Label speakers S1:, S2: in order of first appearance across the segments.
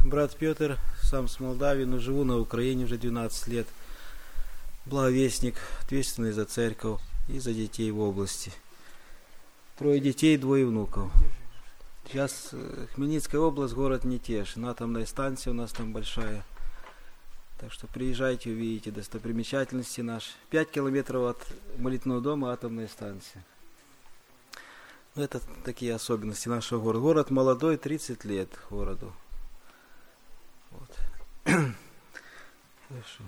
S1: брат Петр, сам с Молдавии, но живу на Украине уже 12 лет. Благовестник, ответственный за церковь и за детей в области. 3 детей, 2 внуков. Сейчас Хмельницкая область, город Нетешин, атомная станция у нас там большая. Так что приезжайте, увидите достопримечательности наши. 5 километров от молитвенного дома атомная станция. Это такие особенности нашего города. Город молодой, 30 лет городу. Вот. Хорошо.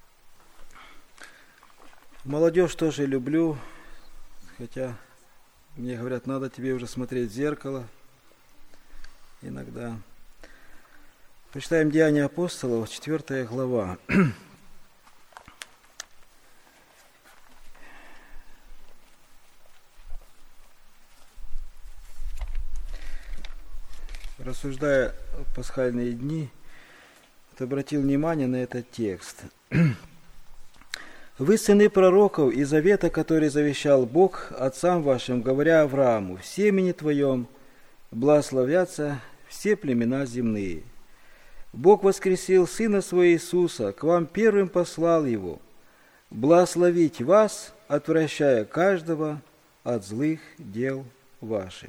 S1: Молодежь тоже люблю, хотя мне говорят, надо тебе уже смотреть в зеркало. Иногда. Прочитаем Деяния апостолов, 4 глава. Рассуждая в пасхальные дни, обратил внимание на этот текст. «Вы сыны пророков и завета, который завещал Бог отцам вашим, говоря Аврааму, в семени твоем благословятся все племена земные. Бог воскресил Сына Своего Иисуса, к вам первым послал Его, благословить вас, отвращая каждого от злых дел ваших».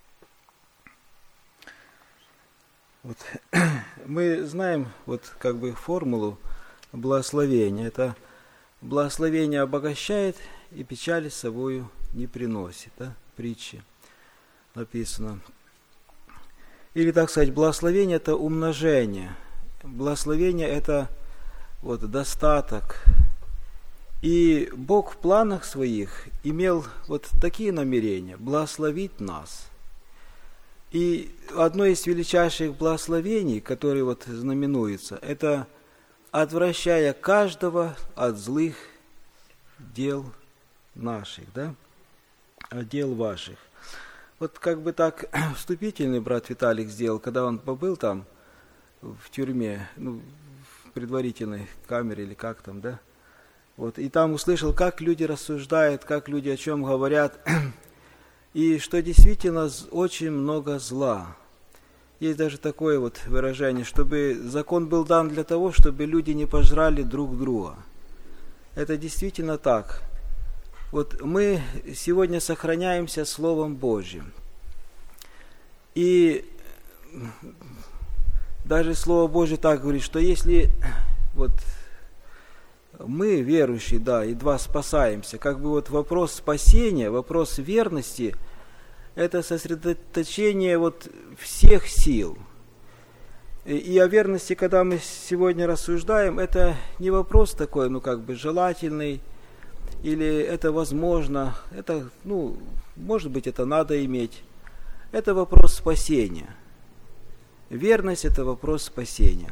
S1: Вот. Мы знаем формулу благословения. Это благословение обогащает и печали с собою не приносит. Да? Притчи написано. Или, так сказать, благословение – это умножение. Благословение – это достаток. И Бог в планах своих имел такие намерения – благословить нас. И одно из величайших благословений, которые знаменуется, это отвращая каждого от злых дел наших, да? От дел ваших. Так вступительный брат Виталик сделал, когда он побыл там в тюрьме, в предварительной камере или как там, да? И там услышал, как люди рассуждают, как люди о чем говорят. И что действительно очень много зла. Есть даже такое выражение, чтобы закон был дан для того, чтобы люди не пожрали друг друга. Это действительно так. Мы сегодня сохраняемся Словом Божьим. И даже Слово Божье так говорит, что если мы, верующие, едва спасаемся, вопрос спасения, вопрос верности, это сосредоточение всех сил. И о верности, когда мы сегодня рассуждаем, это не вопрос такой, желательный, или это возможно, это, может быть, это надо иметь. Это вопрос спасения. Верность – это вопрос спасения.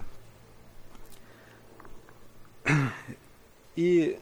S1: И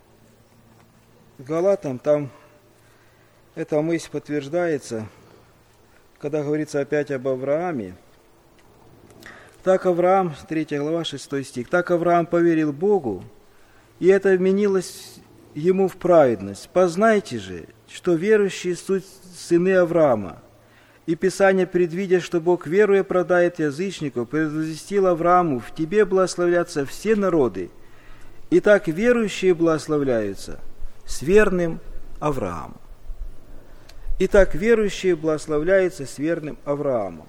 S1: Галатам там эта мысль подтверждается, когда говорится опять об Аврааме. Так Авраам, 3 глава, 6 стих, «Так Авраам поверил Богу, и это вменилось ему в праведность. Познайте же, что верующие суть сыны Авраама. И Писание, предвидя, что Бог, веруя, продает язычников, предвозвестил Аврааму, в тебе благословлятся все народы. Итак, верующие благословляются с верным Авраамом». Итак, верующие благословляются с верным Авраамом.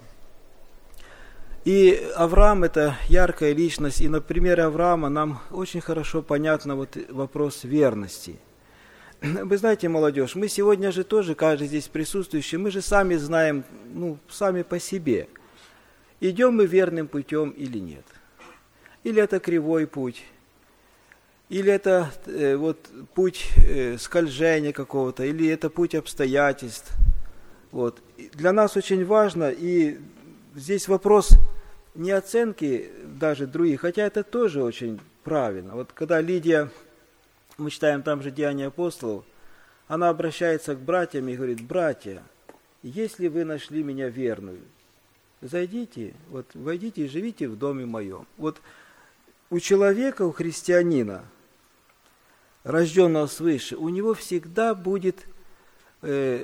S1: И Авраам – это яркая личность, и на примере Авраама нам очень хорошо понятно вопрос верности. Вы знаете, молодежь, мы сегодня же тоже, каждый здесь присутствующий, мы же сами знаем, сами по себе, идем мы верным путем или нет. Или это кривой путь, или это путь скольжения какого-то, или это путь обстоятельств. Для нас очень важно, и здесь вопрос не оценки даже других, хотя это тоже очень правильно. Когда Лидия, мы читаем там же Деяния апостолов, она обращается к братьям и говорит: «Братья, если вы нашли меня верную, зайдите, войдите и живите в доме моем». У человека, у христианина, рожденного свыше, у него всегда будет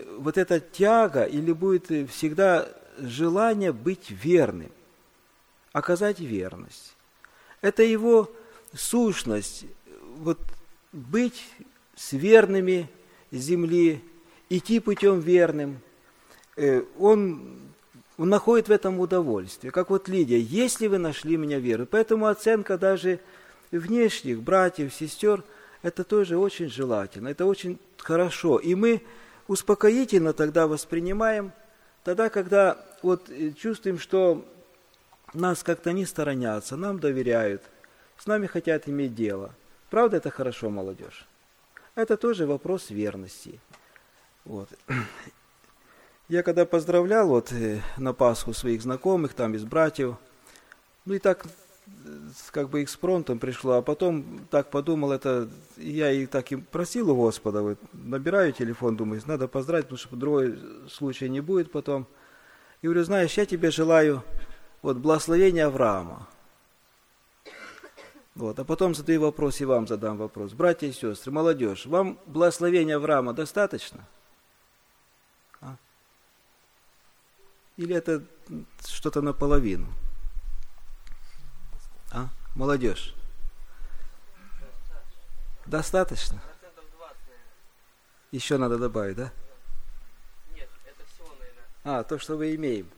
S1: эта тяга или будет всегда желание быть верным. оказать верность. Это его сущность, вот быть с верными земли, идти путем верным. Он находит в этом удовольствие. Как вот Лидия, если вы нашли меня веру. Поэтому оценка даже внешних братьев, сестер, это тоже очень желательно, это очень хорошо. И мы успокоительно тогда воспринимаем, тогда, когда вот чувствуем, что нас как-то не сторонятся, нам доверяют, с нами хотят иметь дело. Правда, это хорошо, молодежь? Это тоже вопрос верности. Вот. Я когда поздравлял вот на Пасху своих знакомых, там из братьев, ну и так как бы экспромтом пришло, а потом так подумал, это я и так и просил у Господа, вот, набираю телефон, думаю, надо поздравить, потому что другой случай не будет потом. И говорю, знаешь, я тебе желаю вот благословения Авраама. Вот, а потом задаю вопрос и вам задам вопрос. Братья и сестры, молодежь, вам благословения Авраама достаточно? А? Или это что-то наполовину? А? Молодежь. Достаточно? Еще надо добавить, да?
S2: Нет, это всего, наверное.
S1: То, что мы имеем.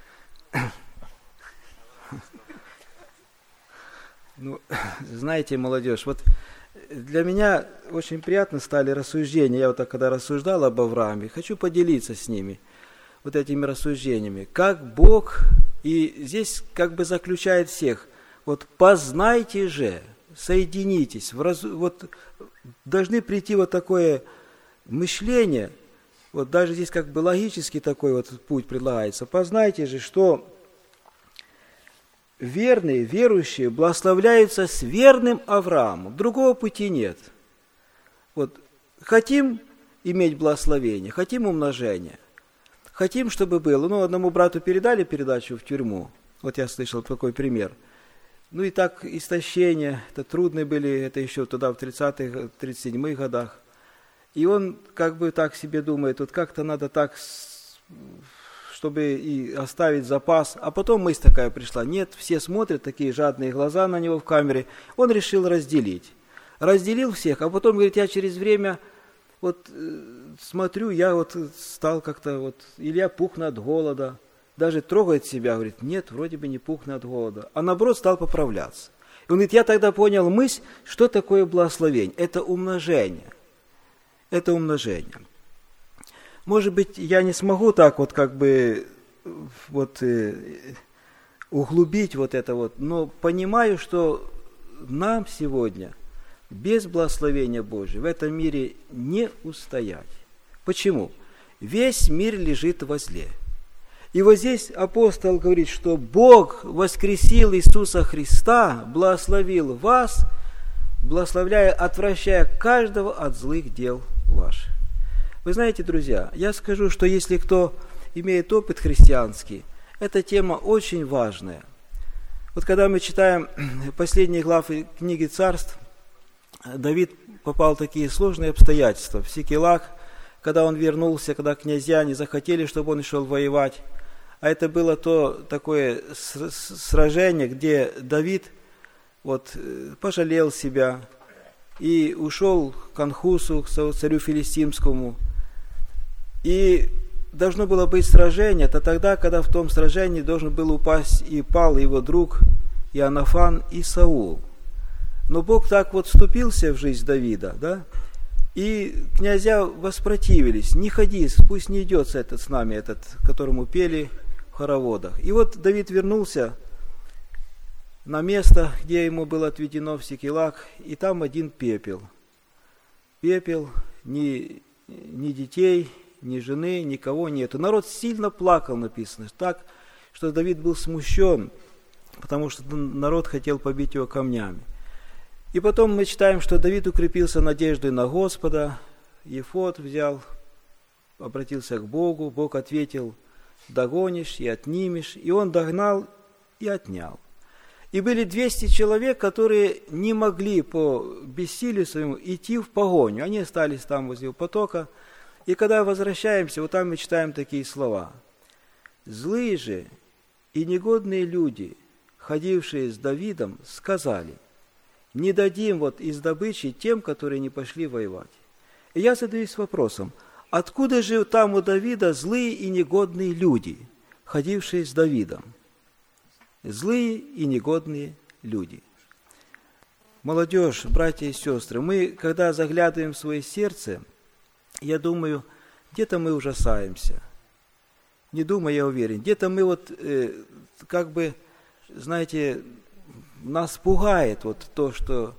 S1: Ну, знаете, молодежь, вот для меня очень приятно стали рассуждения. Я вот так, когда рассуждал об Аврааме, хочу поделиться с ними, вот этими рассуждениями. Как Бог, и здесь как бы заключает всех, вот познайте же, соединитесь, вот должны прийти вот такое мышление, вот даже здесь как бы логический такой вот путь предлагается. Познайте же, что верные, верующие благословляются с верным Авраамом. Другого пути нет. Вот хотим иметь благословение, хотим умножение, хотим, чтобы было. Ну, одному брату передали передачу в тюрьму. Вот я слышал такой пример. Ну и так истощения, это трудные были, это еще туда в 30-х, 37-х годах. И он как бы так себе думает, вот как-то надо так, чтобы и оставить запас. А потом мысль такая пришла, нет, все смотрят, такие жадные глаза на него в камере. Он решил разделить. Разделил всех, а потом, говорит, я через время вот смотрю, я вот стал как-то вот, или я пухну от голода. Даже трогает себя, говорит, нет, вроде бы не пухну от голода. А наоборот стал поправляться. И он говорит, я тогда понял мысль, что такое благословение. Это умножение. Это умножение. Может быть, я не смогу так вот как бы вот углубить вот это вот, но понимаю, что нам сегодня без благословения Божьего в этом мире не устоять. Почему? Весь мир лежит во зле. И вот здесь апостол говорит, что Бог воскресил Иисуса Христа, благословил вас, благословляя, отвращая каждого от злых дел ваших. Вы знаете, друзья, я скажу, что если кто имеет опыт христианский, эта тема очень важная. Вот когда мы читаем последние главы книги Царств, Давид попал в такие сложные обстоятельства. В Сикелаг, когда он вернулся, когда князья не захотели, чтобы он шел воевать. А это было то такое сражение, где Давид вот пожалел себя и ушел к Анхусу, к царю филистимскому. И должно было быть сражение, это тогда, когда в том сражении должен был упасть и пал его друг Иоаннафан и Саул. Но Бог так вот вступился в жизнь Давида, да? И князья воспротивились, не ходи, пусть не идет этот с нами, этот, которому пели в хороводах. И вот Давид вернулся на место, где ему было отведено в Сикелаг, и там один пепел. Пепел, ни детей, ни жены, никого нету. Народ сильно плакал, написано, так, что Давид был смущен, потому что народ хотел побить его камнями. И потом мы читаем, что Давид укрепился надеждой на Господа, ефод взял, обратился к Богу, Бог ответил, догонишь и отнимешь, и он догнал и отнял. И были 200 человек, которые не могли по бессилию своему идти в погоню, они остались там возле потока, и когда возвращаемся, вот там мы читаем такие слова. «Злые же и негодные люди ходившие с Давидом, сказали: не дадим вот из добычи тем, которые не пошли воевать. И я задаюсь вопросом, откуда же там у Давида злые и негодные люди, ходившие с Давидом? Злые и негодные люди. Молодежь, братья и сестры, мы, когда заглядываем в свое сердце, я думаю, где-то мы ужасаемся. Не думаю, я уверен. Где-то мы вот, знаете, нас пугает вот то, что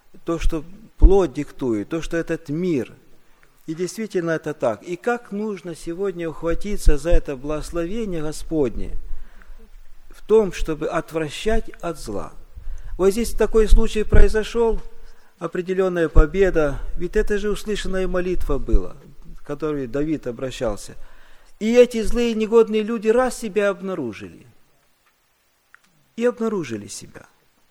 S1: плоть диктует, то, что этот мир. И действительно это так. И как нужно сегодня ухватиться за это благословение Господне в том, чтобы отвращать от зла. Вот здесь такой случай произошел, определенная победа, ведь это же услышанная молитва была, к которой Давид обращался. И эти злые негодные люди раз себя обнаружили. И обнаружили себя.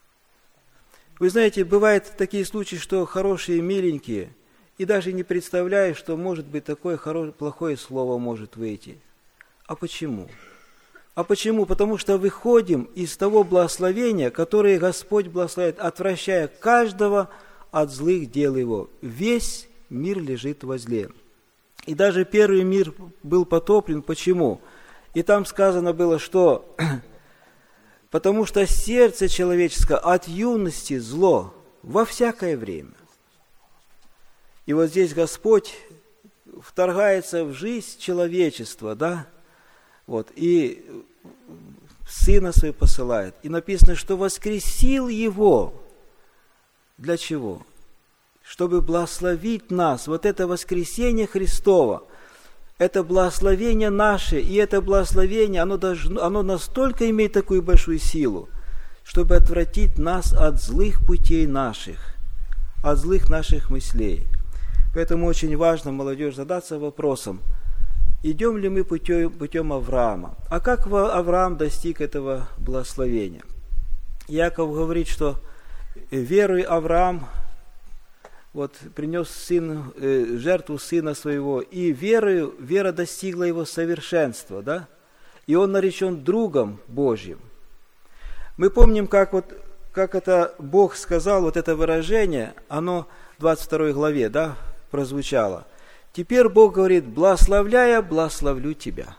S1: Вы знаете, бывают такие случаи, что хорошие, миленькие, и даже не представляешь, что может быть такое плохое слово может выйти. А почему? А почему? Потому что выходим из того благословения, которое Господь благословляет, отвращая каждого от злых дел его. Весь мир лежит во зле. И даже первый мир был потоплен. Почему? И там сказано было, что потому что сердце человеческое от юности зло во всякое время. И вот здесь Господь вторгается в жизнь человечества, да? Вот, и Сына Своего посылает. И написано, что воскресил Его. Для чего? Чтобы благословить нас. Вот это воскресение Христово, это благословение наше, и это благословение, оно настолько имеет такую большую силу, чтобы отвратить нас от злых путей наших, от злых наших мыслей. Поэтому очень важно, молодежь, задаться вопросом, идем ли мы путем Авраама? А как Авраам достиг этого благословения? Яков говорит, что верой Авраам принес жертву сына своего, и вера достигла его совершенства, да? И он наречен другом Божьим. Мы помним, как это Бог сказал, вот это выражение, оно в 22 главе, да, прозвучало. Теперь Бог говорит: благословляя, благословлю тебя.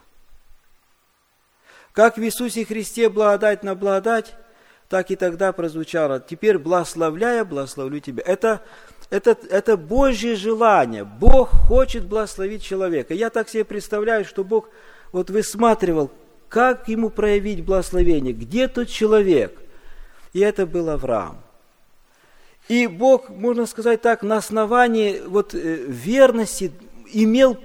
S1: Как в Иисусе Христе благодать на благодать, так и тогда прозвучало: теперь благословляя, благословлю тебя. Это Божье желание. Бог хочет благословить человека. Я так себе представляю, что Бог высматривал, как ему проявить благословение, где тот человек. И это был Авраам. И Бог, можно сказать так, на основании верности имел,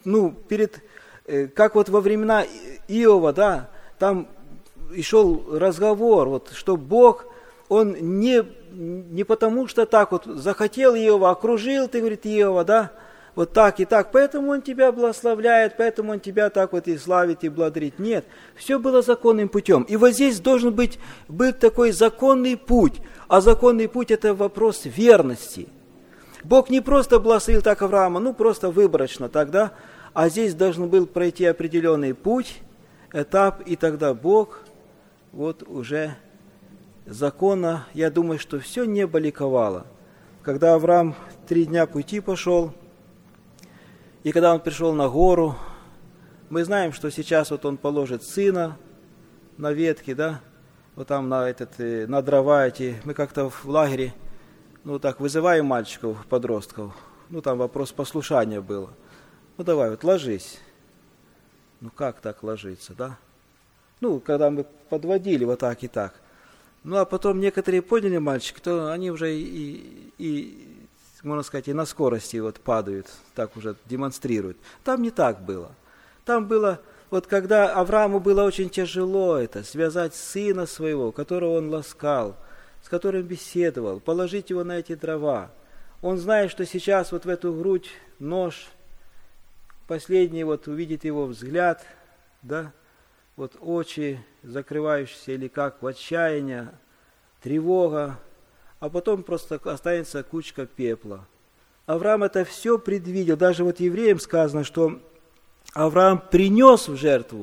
S1: как во времена Иова, да, там и шел разговор, что Бог, Он не потому что так захотел Иова, окружил, ты, говорит, Иова, да, вот так и так, поэтому Он тебя благословляет, поэтому Он тебя так и славит, и благодарит. Нет, все было законным путем. И вот здесь должен быть такой законный путь, а законный путь – это вопрос верности. Бог не просто благословил так Авраама, просто выборочно тогда, а здесь должен был пройти определенный путь, этап, и тогда Бог уже закона, я думаю, что все небо ликовало. Когда Авраам 3 дня пути пошел, и когда он пришел на гору, мы знаем, что сейчас он положит сына на ветки, да, там на дрова эти. Мы как-то в лагере, вызываем мальчиков, подростков, там вопрос послушания было. Давай, ложись. Как так ложиться, да? Когда мы подводили так и так. А потом некоторые поняли, мальчики, то они уже и можно сказать, и на скорости падают, так уже демонстрируют. Там не так было. Там было, когда Аврааму было очень тяжело связать сына своего, которого он ласкал, с которым беседовал, положить его на эти дрова. Он знает, что сейчас в эту грудь нож, последний увидит его взгляд, да, очи закрывающиеся или как в отчаянии, тревога, а потом просто останется кучка пепла. Авраам это все предвидел. Даже евреям сказано, что Авраам принес в жертву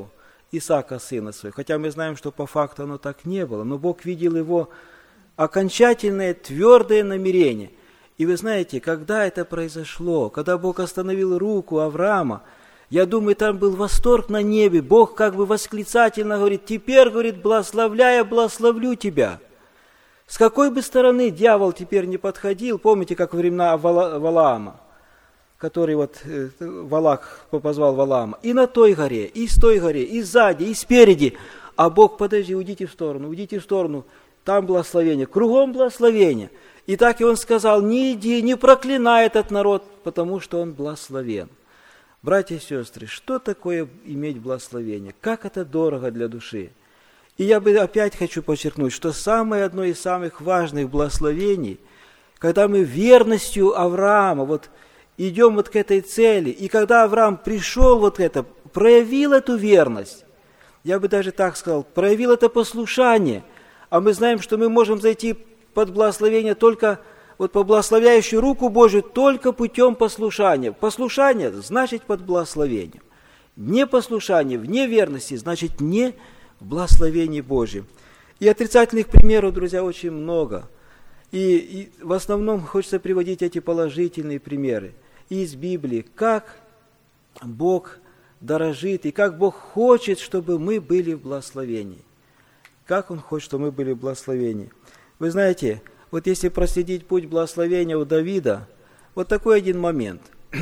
S1: Исаака, сына своего. Хотя мы знаем, что по факту оно так не было, но Бог видел его окончательное, твердое намерение. И вы знаете, когда это произошло, когда Бог остановил руку Авраама, я думаю, там был восторг на небе. Бог как бы восклицательно говорит: теперь, говорит, благословляя, благословлю тебя. С какой бы стороны дьявол теперь не подходил, помните, как во времена Валаама, который вот Валак позвал Валаама, и на той горе, и с той горе, и сзади, и спереди. А Бог: подожди, уйдите в сторону, там благословение, кругом благословение. И так и он сказал: не иди, не проклинай этот народ, потому что он благословен. Братья и сестры, что такое иметь благословение? Как это дорого для души? И я бы опять хочу подчеркнуть, что самое одно из самых важных благословений, когда мы верностью Авраама вот идем вот к этой цели, и когда Авраам пришел вот это, проявил эту верность, я бы даже так сказал, проявил это послушание, а мы знаем, что мы можем зайти под благословение только вот по благословляющую руку Божию только путем послушания. Послушание значит под благословением. Непослушание вне верности значит не в благословении Божьем. И отрицательных примеров, друзья, очень много. И в основном хочется приводить эти положительные примеры из Библии, как Бог дорожит и как Бог хочет, чтобы мы были в благословении. Как Он хочет, чтобы мы были в благословении. Вы знаете, вот если проследить путь благословения у Давида, вот такой один момент.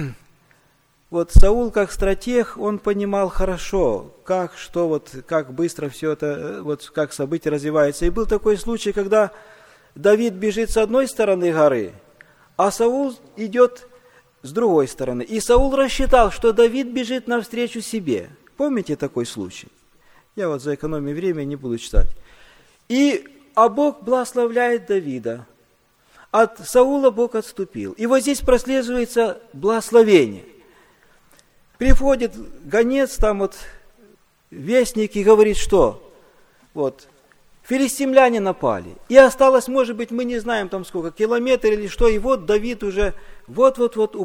S1: Вот Саул как стратег, он понимал хорошо, как быстро все это, вот как события развиваются. И был такой случай, когда Давид бежит с одной стороны горы, а Саул идет с другой стороны. И Саул рассчитал, что Давид бежит навстречу себе. Помните такой случай? Я вот за экономией времени не буду читать. А Бог благословляет Давида. От Саула Бог отступил. И вот здесь прослеживается благословение. Приходит гонец, там вот вестник, и говорит, что вот филистимляне напали. И осталось, может быть, мы не знаем там сколько, километр или что, и вот Давид уже вот-вот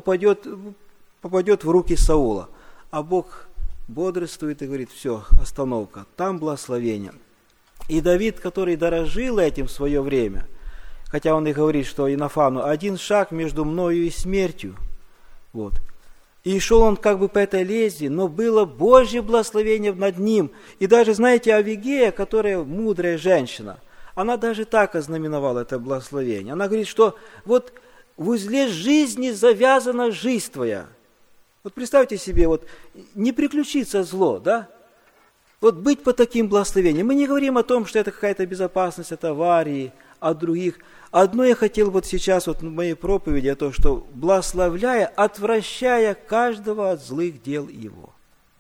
S1: попадет в руки Саула. А Бог бодрствует и говорит: все, остановка, там благословение. И Давид, который дорожил этим в свое время, хотя он и говорит, что Иоаннафану: один шаг между мною и смертью. Вот. И шел он как бы по этой лезвии, но было Божье благословение над ним. И даже, знаете, Авигея, которая мудрая женщина, она даже так ознаменовала это благословение. Она говорит, что вот в узле жизни завязана жизнь твоя. Вот представьте себе, вот не приключится зло, да? Вот быть по таким благословениям. Мы не говорим о том, что это какая-то безопасность от аварии, от других. Одно я хотел вот сейчас вот в моей проповеди, о том, что благословляя, отвращая каждого от злых дел его.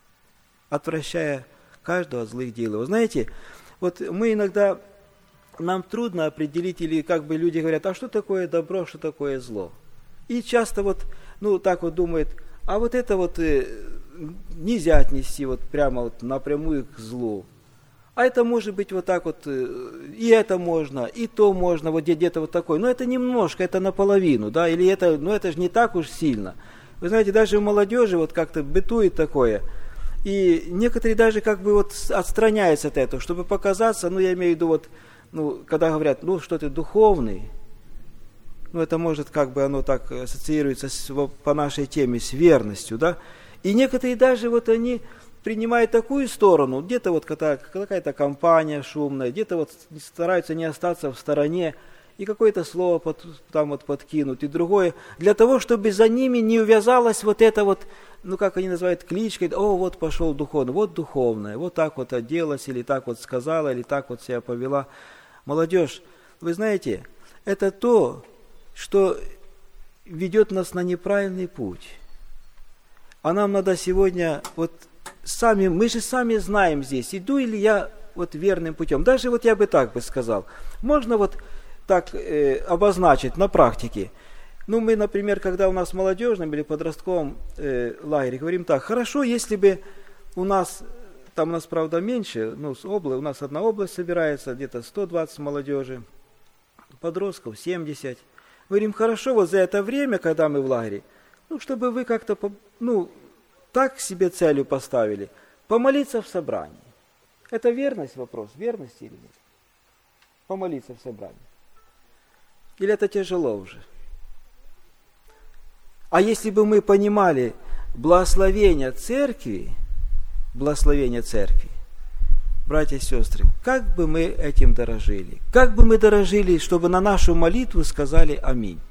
S1: Отвращая каждого от злых дел его. Знаете, вот мы иногда, нам трудно определить, или как бы люди говорят: а что такое добро, что такое зло? И часто вот, так вот думают: а вот это вот нельзя отнести вот прямо вот напрямую к злу. А это может быть вот так вот, и это можно, и то можно, вот где-то вот такое. Но это немножко, это наполовину, да, или это, это же не так уж сильно. Вы знаете, даже в молодежи вот как-то бытует такое. И некоторые даже как бы вот отстраняются от этого, чтобы показаться, я имею в виду вот, когда говорят, что ты духовный, это может как бы оно так ассоциируется по нашей теме с верностью, да. И некоторые даже вот они принимают такую сторону, где-то вот какая-то компания шумная, где-то вот стараются не остаться в стороне, и какое-то слово там вот подкинуть, и другое, для того, чтобы за ними не увязалась вот это вот, как они называют, кличкой: вот пошел духовный, вот духовная, вот так вот оделась, или так вот сказала, или так вот себя повела. Молодежь, вы знаете, это то, что ведет нас на неправильный путь. А нам надо сегодня мы же сами знаем здесь, иду ли я вот верным путем. Даже вот я бы так бы сказал. Можно вот так обозначить на практике. Мы, например, когда у нас в молодежном или подростковом лагере говорим так: хорошо, если бы у нас, правда, меньше, у нас одна область собирается, где-то 120 молодежи, подростков 70. Говорим: хорошо, вот за это время, когда мы в лагере, чтобы вы как-то, так себе целью поставили, помолиться в собрании. Это верность вопрос, верности или нет? Помолиться в собрании. Или это тяжело уже? А если бы мы понимали благословение церкви, братья и сестры, как бы мы этим дорожили? Как бы мы дорожили, чтобы на нашу молитву сказали аминь?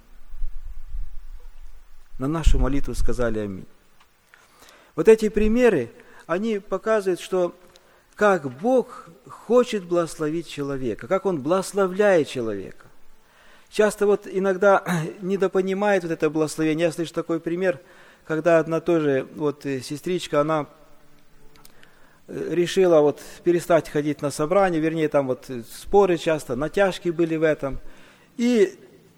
S1: На нашу молитву сказали аминь. Вот эти примеры, они показывают, что как Бог хочет благословить человека, как Он благословляет человека. Часто вот иногда недопонимает вот это благословение. Я слышу такой пример, когда одна тоже вот сестричка, она решила вот перестать ходить на собрания, вернее, там вот споры часто, натяжки были в этом. И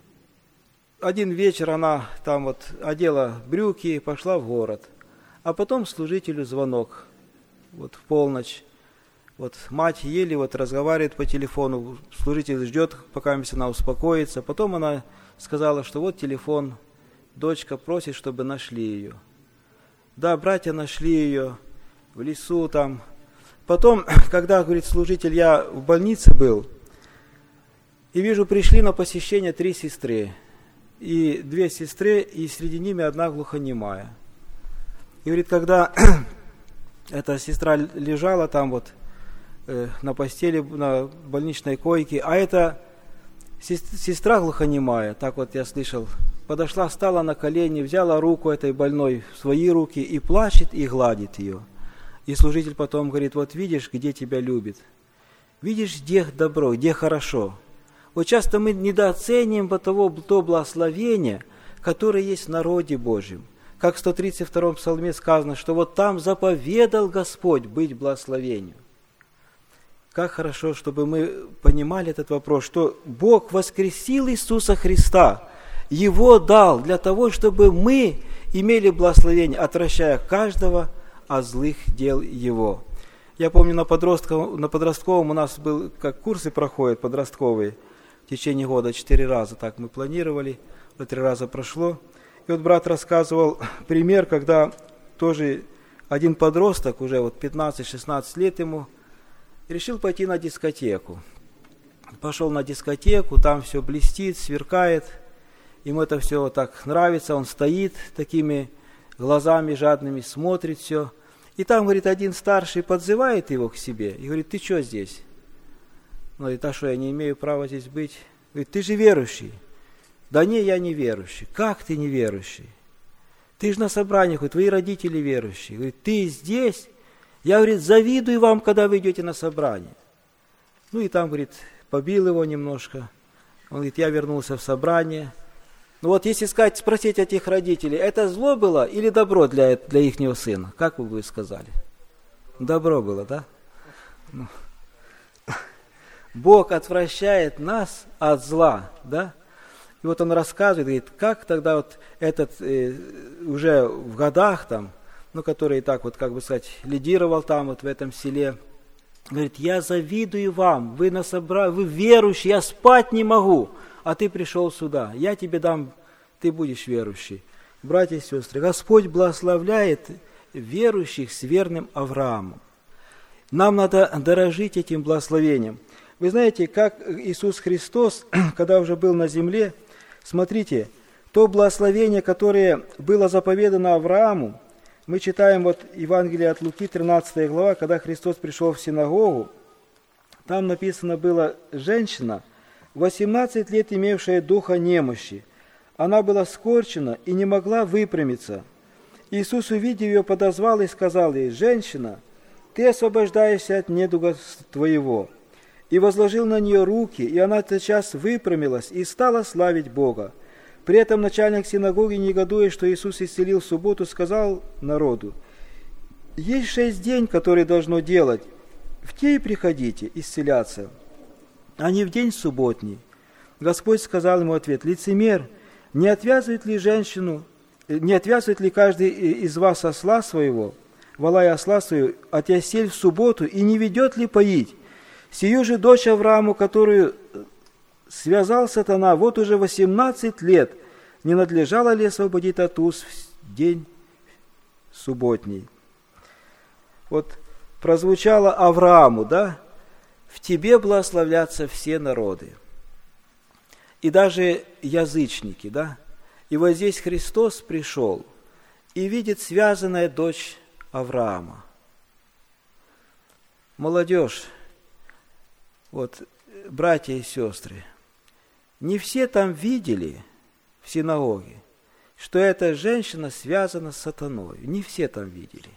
S1: один вечер она там вот одела брюки и пошла в город. А потом служителю звонок, вот в полночь. Вот мать еле вот разговаривает по телефону, служитель ждет, пока она успокоится. Потом она сказала, что вот телефон, дочка просит, чтобы нашли ее. Да, братья нашли ее в лесу там. Потом, когда, говорит, служитель, я в больнице был, и вижу, пришли на посещение 3 сестры. И 2 сестры, и среди ними одна глухонемая. И говорит, когда эта сестра лежала там вот, на постели, на больничной койке, а эта сестра глухонемая, так вот я слышал, подошла, встала на колени, взяла руку этой больной в свои руки и плачет, и гладит ее. И служитель потом говорит, вот видишь, где тебя любит, видишь, где добро, где хорошо. Вот часто мы недооцениваем то благословение, которое есть в народе Божьем. Как в 132-м псалме сказано, что вот там заповедал Господь быть благословению. Как хорошо, чтобы мы понимали этот вопрос, что Бог воскресил Иисуса Христа, Его дал для того, чтобы мы имели благословение, отвращая каждого от злых дел Его. Я помню, на подростковом у нас был, как курсы проходят подростковые, в течение года 4 раза, так мы планировали, 3 раза прошло. И вот брат рассказывал пример, когда тоже один подросток, уже вот 15-16 лет ему, решил пойти на дискотеку. Пошел на дискотеку, там все блестит, сверкает, ему это все вот так нравится, он стоит такими глазами жадными, смотрит все. И там, говорит, один старший подзывает его к себе и говорит, ты что здесь? Он говорит, а что, я не имею права здесь быть? Говорит, ты же верующий. Да не, я не верующий. Как ты не верующий? Ты же на собраниях, твои родители верующие. Говорит, ты здесь? Я, говорит, завидую вам, когда вы идете на собрание. Ну и там, говорит, побил его немножко. Он говорит, я вернулся в собрание. Ну вот если сказать, спросить этих родителей, это зло было или добро для ихнего сына? Как вы бы сказали? Добро было, да? Ну. Бог отвращает нас от зла, да? И вот он рассказывает, говорит, как тогда вот этот уже в годах там, ну, который и так вот, как бы сказать, лидировал там вот в этом селе, говорит, я завидую вам, вы верующие, я спать не могу, а ты пришел сюда, я тебе дам, ты будешь верующий. Братья и сестры, Господь благословляет верующих с верным Авраамом. Нам надо дорожить этим благословением. Вы знаете, как Иисус Христос, когда уже был на земле, смотрите, то благословение, которое было заповедано Аврааму, мы читаем вот Евангелие от Луки, 13 глава, когда Христос пришел в синагогу, там написано было женщина, 18 лет имевшая духа немощи. Она была скорчена и не могла выпрямиться. Иисус, увидев ее, подозвал и сказал ей, женщина, ты освобождаешься от недуга твоего. И возложил на нее руки, и она тотчас выпрямилась и стала славить Бога. При этом начальник синагоги, негодуя, что Иисус исцелил в субботу, сказал народу, есть 6 дней, которые должно делать, в те и приходите исцеляться, а не в день субботний. Господь сказал ему в ответ, лицемер, не отвязывает ли каждый из вас осла своего, вола и осла свою, от ясель в субботу, и не ведет ли поить? Сию же дочь Аврааму, которую связал сатана, вот уже 18 лет, не надлежало ли освободить от уз в день субботний? Вот прозвучало Аврааму, да? В тебе благословлятся все народы. И даже язычники, да? И вот здесь Христос пришел и видит связанная дочь Авраама. Молодежь, вот, братья и сестры, не все там видели в синагоге, что эта женщина связана с сатаной. Не все там видели.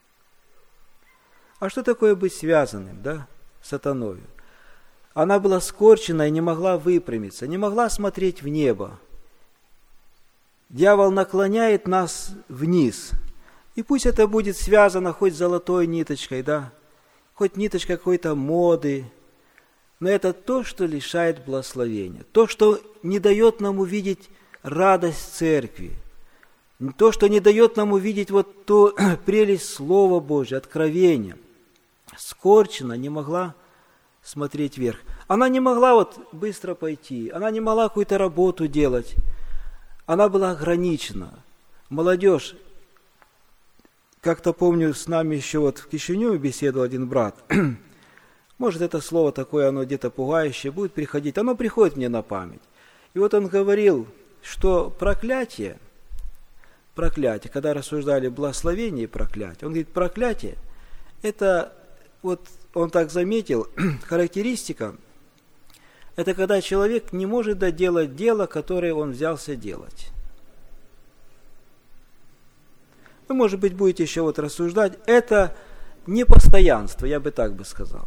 S1: А что такое быть связанным, да, с сатаною? Она была скорчена и не могла выпрямиться, не могла смотреть в небо. Дьявол наклоняет нас вниз. И пусть это будет связано хоть золотой ниточкой, да, хоть ниточкой какой-то моды, но это то, что лишает благословения, то, что не дает нам увидеть радость церкви, то, что не дает нам увидеть вот ту прелесть Слова Божия, откровения. Скорчена не могла смотреть вверх. Она не могла вот быстро пойти, она не могла какую-то работу делать. Она была ограничена. Молодежь, как-то помню, с нами еще вот в Кишиневе беседовал один брат. Может, это слово такое, оно где-то пугающее будет приходить. Оно приходит мне на память. И вот он говорил, что проклятие, когда рассуждали благословение и проклятие, он говорит, проклятие, это, вот он так заметил, характеристика, это когда человек не может доделать дело, которое он взялся делать. Вы, может быть, будете еще вот рассуждать, это непостоянство, я бы так бы сказал.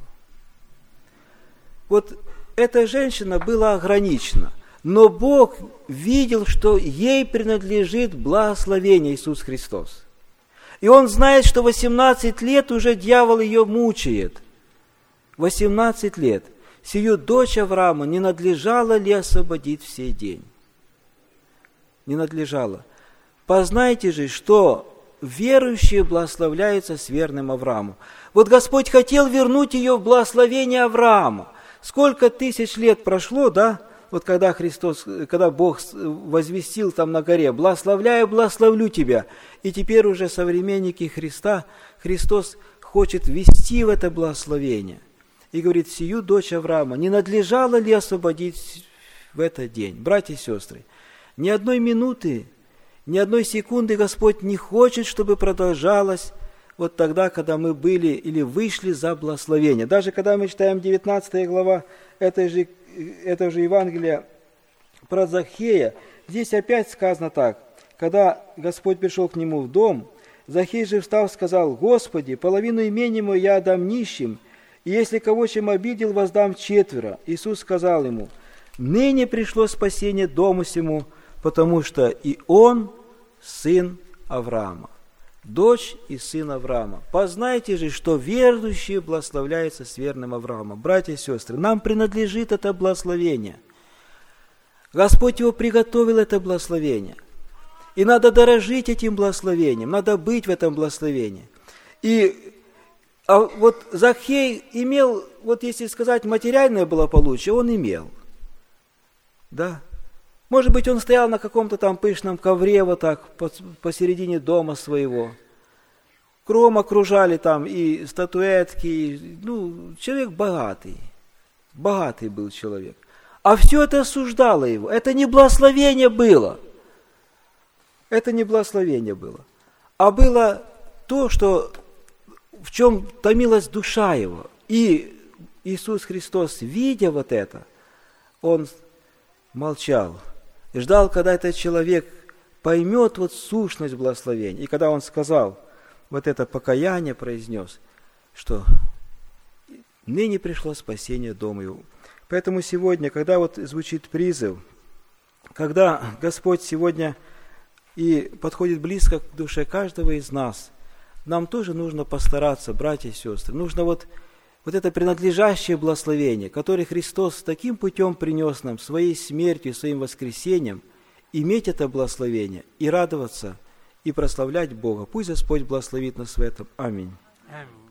S1: Вот эта женщина была ограничена, но Бог видел, что ей принадлежит благословение Иисус Христос. И Он знает, что 18 лет уже дьявол ее мучает. 18 лет. Сию дочь Авраама не надлежало ли освободить в сей день? Не надлежало. Познайте же, что верующие благословляются с верным Авраамом. Вот Господь хотел вернуть ее в благословение Авраама. Сколько тысяч лет прошло, да? Вот когда Бог возвестил там на горе, благословляю, благословлю тебя. И теперь уже современники Христа, Христос хочет ввести в это благословение. И говорит, сию дочь Авраама, не надлежало ли освободить в этот день? Братья и сестры, ни одной минуты, ни одной секунды Господь не хочет, чтобы продолжалось вот тогда, когда мы были или вышли за благословение. Даже когда мы читаем 19 глава этого же Евангелия про Захея, здесь опять сказано так. Когда Господь пришел к нему в дом, Захей же встав, сказал, «Господи, половину имения мою я отдам нищим, и если кого чем обидел, воздам четверо». Иисус сказал ему, «Ныне пришло спасение дому сему, потому что и он сын Авраама». Дочь и сын Авраама. Познайте же, что верующие благословляются с верным Авраамом. Братья и сестры, нам принадлежит это благословение. Господь его приготовил, это благословение. И надо дорожить этим благословением, надо быть в этом благословении. А вот Захей имел, вот если сказать, материальное благополучие, он имел. Да. Может быть, он стоял на каком-то там пышном ковре, вот так, посередине дома своего. Кругом окружали там и статуэтки, человек богатый. Богатый был человек. А все это осуждало его. Это не благословение было. Это не благословение было. А было то, что, в чем томилась душа его. И Иисус Христос, видя вот это, Он молчал. И ждал, когда этот человек поймет вот сущность благословения. И когда он сказал, вот это покаяние произнес, что ныне пришло спасение дому его. Поэтому сегодня, когда вот звучит призыв, когда Господь сегодня и подходит близко к душе каждого из нас, нам тоже нужно постараться, братья и сестры, нужно вот это принадлежащее благословение, которое Христос таким путем принес нам, своей смертью, своим воскресением, иметь это благословение и радоваться, и прославлять Бога. Пусть Господь благословит нас в этом. Аминь.
S2: Аминь.